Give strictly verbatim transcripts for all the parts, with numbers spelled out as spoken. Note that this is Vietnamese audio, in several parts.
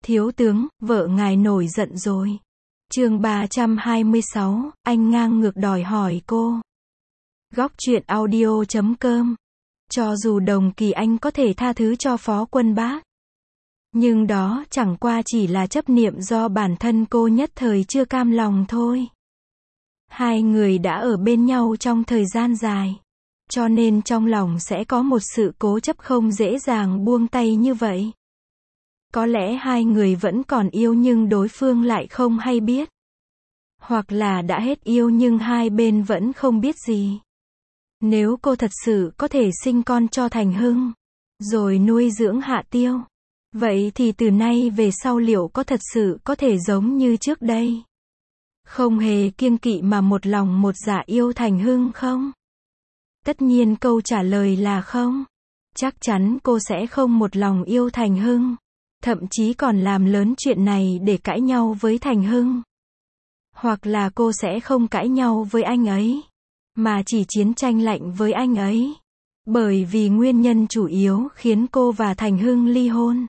Thiếu tướng, vợ ngài nổi giận rồi. Chương ba trăm hai mươi sáu, anh ngang ngược đòi hỏi cô. Góc truyện audio chấm com. Cho dù Đồng Kỳ Anh có thể tha thứ cho Phó Quân Bác, nhưng đó chẳng qua chỉ là chấp niệm do bản thân cô nhất thời chưa cam lòng thôi. Hai người đã ở bên nhau trong thời gian dài, cho nên trong lòng sẽ có một sự cố chấp không dễ dàng buông tay như vậy. Có lẽ hai người vẫn còn yêu nhưng đối phương lại không hay biết. Hoặc là đã hết yêu nhưng hai bên vẫn không biết gì. Nếu cô thật sự có thể sinh con cho Thành Hưng, rồi nuôi dưỡng Hạ Tiêu, vậy thì từ nay về sau liệu có thật sự có thể giống như trước đây? Không hề kiêng kỵ mà một lòng một dạ yêu Thành Hưng không? Tất nhiên câu trả lời là không. Chắc chắn cô sẽ không một lòng yêu Thành Hưng. Thậm chí còn làm lớn chuyện này để cãi nhau với Thành Hưng. Hoặc là cô sẽ không cãi nhau với anh ấy, mà chỉ chiến tranh lạnh với anh ấy. Bởi vì nguyên nhân chủ yếu khiến cô và Thành Hưng ly hôn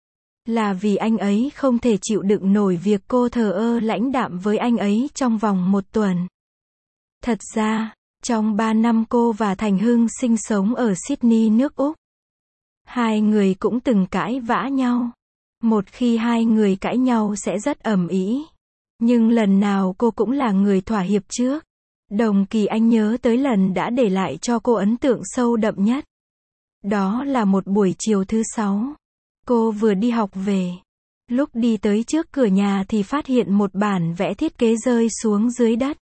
là vì anh ấy không thể chịu đựng nổi việc cô thờ ơ lãnh đạm với anh ấy trong vòng một tuần. Thật ra, trong ba năm cô và Thành Hưng sinh sống ở Sydney nước Úc, hai người cũng từng cãi vã nhau. Một khi hai người cãi nhau sẽ rất ầm ĩ. Nhưng lần nào cô cũng là người thỏa hiệp trước. Đồng Kỳ Anh nhớ tới lần đã để lại cho cô ấn tượng sâu đậm nhất. Đó là một buổi chiều thứ sáu. Cô vừa đi học về. Lúc đi tới trước cửa nhà thì phát hiện một bản vẽ thiết kế rơi xuống dưới đất.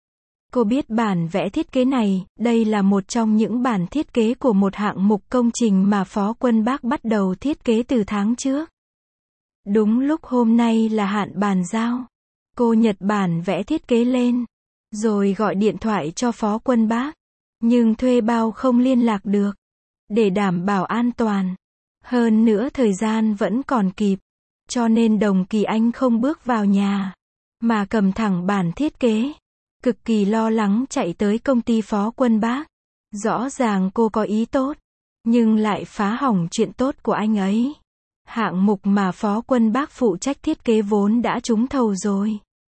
Cô biết bản vẽ thiết kế này, đây là một trong những bản thiết kế của một hạng mục công trình mà Phó Quân Bác bắt đầu thiết kế từ tháng trước. Đúng lúc hôm nay là hạn bàn giao. Cô nhặt bản vẽ thiết kế lên, rồi gọi điện thoại cho Phó Quân Bác. Nhưng thuê bao không liên lạc được. Để đảm bảo an toàn. Hơn nữa thời gian vẫn còn kịp. Cho nên Đồng Kỳ Anh không bước vào nhà, mà cầm thẳng bản thiết kế. Cực kỳ lo lắng chạy tới công ty Phó Quân Bác. Rõ ràng cô có ý tốt, nhưng lại phá hỏng chuyện tốt của anh ấy. Hạng mục mà Phó Quân Bác phụ trách thiết kế vốn đã trúng thầu rồi.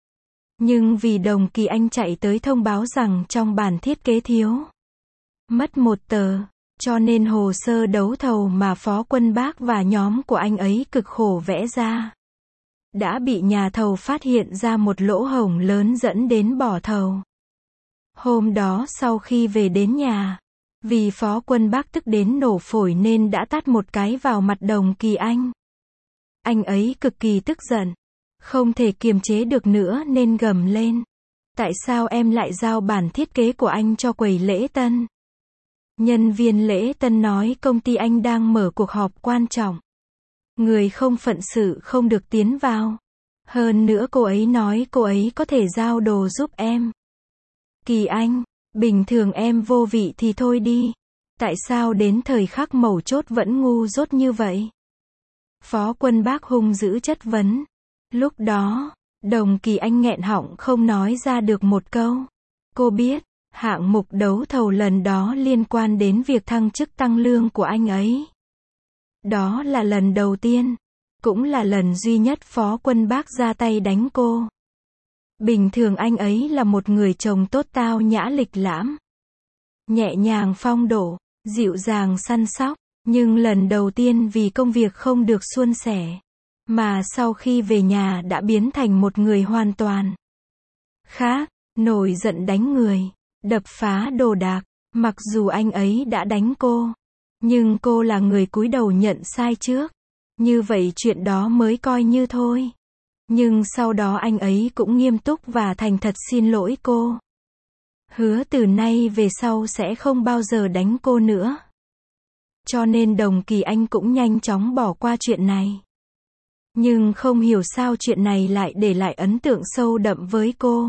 Nhưng vì Đồng Kỳ Anh chạy tới thông báo rằng trong bản thiết kế thiếu mất một tờ, cho nên hồ sơ đấu thầu mà Phó Quân Bác và nhóm của anh ấy cực khổ vẽ ra đã bị nhà thầu phát hiện ra một lỗ hổng lớn dẫn đến bỏ thầu. Hôm đó sau khi về đến nhà, vì Phó Quân Bác tức đến nổ phổi nên đã tát một cái vào mặt Đồng Kỳ Anh. Anh ấy cực kỳ tức giận, không thể kiềm chế được nữa nên gầm lên. Tại sao em lại giao bản thiết kế của anh cho quầy lễ tân? Nhân viên lễ tân nói công ty anh đang mở cuộc họp quan trọng. Người không phận sự không được tiến vào. Hơn nữa cô ấy nói cô ấy có thể giao đồ giúp em. Kỳ Anh, bình thường em vô vị thì thôi đi. Tại sao đến thời khắc mấu chốt vẫn ngu dốt như vậy? Phó Quân Bác hung dữ chất vấn. Lúc đó, Đồng Kỳ Anh nghẹn họng không nói ra được một câu. Cô biết, hạng mục đấu thầu lần đó liên quan đến việc thăng chức tăng lương của anh ấy. Đó là lần đầu tiên, cũng là lần duy nhất Phó Quân Bác ra tay đánh cô. Bình thường anh ấy là một người chồng tốt tao nhã lịch lãm, nhẹ nhàng phong độ, dịu dàng săn sóc, nhưng lần đầu tiên vì công việc không được suôn sẻ, mà sau khi về nhà đã biến thành một người hoàn toàn khác, nổi giận đánh người, đập phá đồ đạc. Mặc dù anh ấy đã đánh cô, nhưng cô là người cúi đầu nhận sai trước. Như vậy chuyện đó mới coi như thôi. Nhưng sau đó anh ấy cũng nghiêm túc và thành thật xin lỗi cô. Hứa từ nay về sau sẽ không bao giờ đánh cô nữa. Cho nên Đồng Kỳ Anh cũng nhanh chóng bỏ qua chuyện này. Nhưng không hiểu sao chuyện này lại để lại ấn tượng sâu đậm với cô.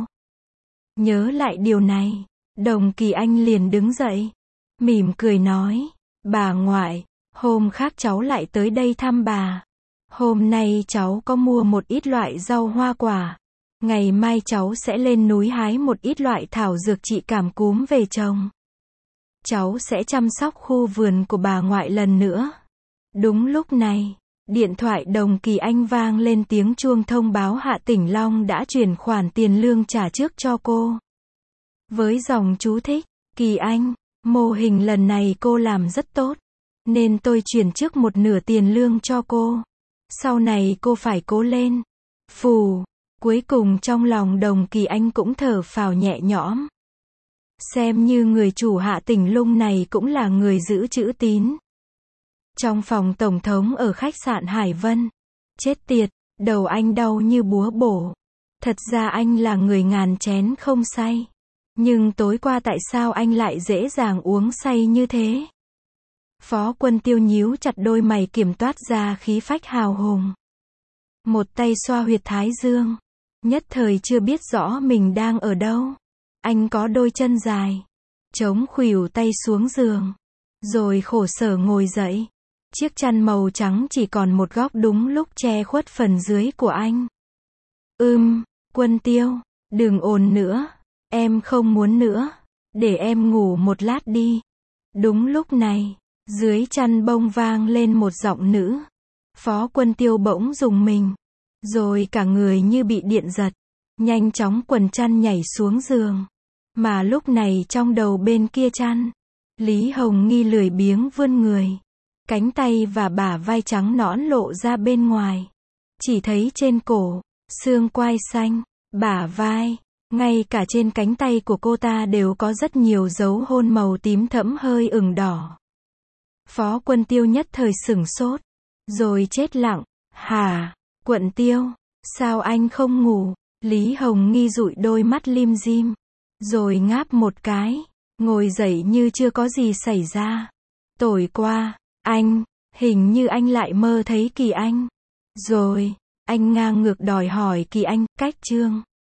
Nhớ lại điều này, Đồng Kỳ Anh liền đứng dậy, mỉm cười nói, bà ngoại, hôm khác cháu lại tới đây thăm bà. Hôm nay cháu có mua một ít loại rau hoa quả. Ngày mai cháu sẽ lên núi hái một ít loại thảo dược trị cảm cúm về trồng. Cháu sẽ chăm sóc khu vườn của bà ngoại lần nữa. Đúng lúc này, Điện thoại đồng Kỳ Anh vang lên tiếng chuông thông báo Hạ Tỉnh Long đã chuyển khoản tiền lương trả trước cho cô. Với dòng chú thích, Kỳ Anh, mô hình lần này cô làm rất tốt, nên tôi chuyển trước một nửa tiền lương cho cô. Sau này cô phải cố lên. Phù, cuối cùng trong lòng đồng Kỳ Anh cũng thở phào nhẹ nhõm. Xem như người chủ Hạ Tỉnh Lung này cũng là người giữ chữ tín. Trong phòng tổng thống ở khách sạn Hải Vân. Chết tiệt, đầu anh đau như búa bổ. Thật ra anh là người ngàn chén không say. Nhưng tối qua tại sao anh lại dễ dàng uống say như thế? Phó Quân Tiêu nhíu chặt đôi mày kiểm toát ra khí phách hào hùng. Một tay xoa huyệt thái dương. Nhất thời chưa biết rõ mình đang ở đâu. Anh có đôi chân dài. Chống khuỷu tay xuống giường. Rồi khổ sở ngồi dậy. Chiếc chăn màu trắng chỉ còn một góc đúng lúc che khuất phần dưới của anh. Ưm, Quân Tiêu, đừng ồn nữa. Em không muốn nữa. Để em ngủ một lát đi. Đúng lúc này, dưới chăn bông vang lên một giọng nữ. Phó Quân Tiêu bỗng rùng mình. Rồi cả người như bị điện giật. Nhanh chóng quần chăn nhảy xuống giường. Mà lúc này trong đầu bên kia chăn, Lý Hồng Nghi lười biếng vươn người. Cánh tay và bả vai trắng nõn lộ ra bên ngoài. Chỉ thấy trên cổ, xương quai xanh, bả vai, ngay cả trên cánh tay của cô ta đều có rất nhiều dấu hôn màu tím thẫm hơi ửng đỏ. Phó Quân Tiêu nhất thời sửng sốt. Rồi chết lặng. Hả? Quận Tiêu, sao anh không ngủ? Lý Hồng Nghi dụi đôi mắt lim dim. Rồi ngáp một cái. Ngồi dậy như chưa có gì xảy ra. Tối qua, anh, hình như anh lại mơ thấy Kỳ Anh. Rồi, anh ngang ngược đòi hỏi Kỳ Anh, cách chương.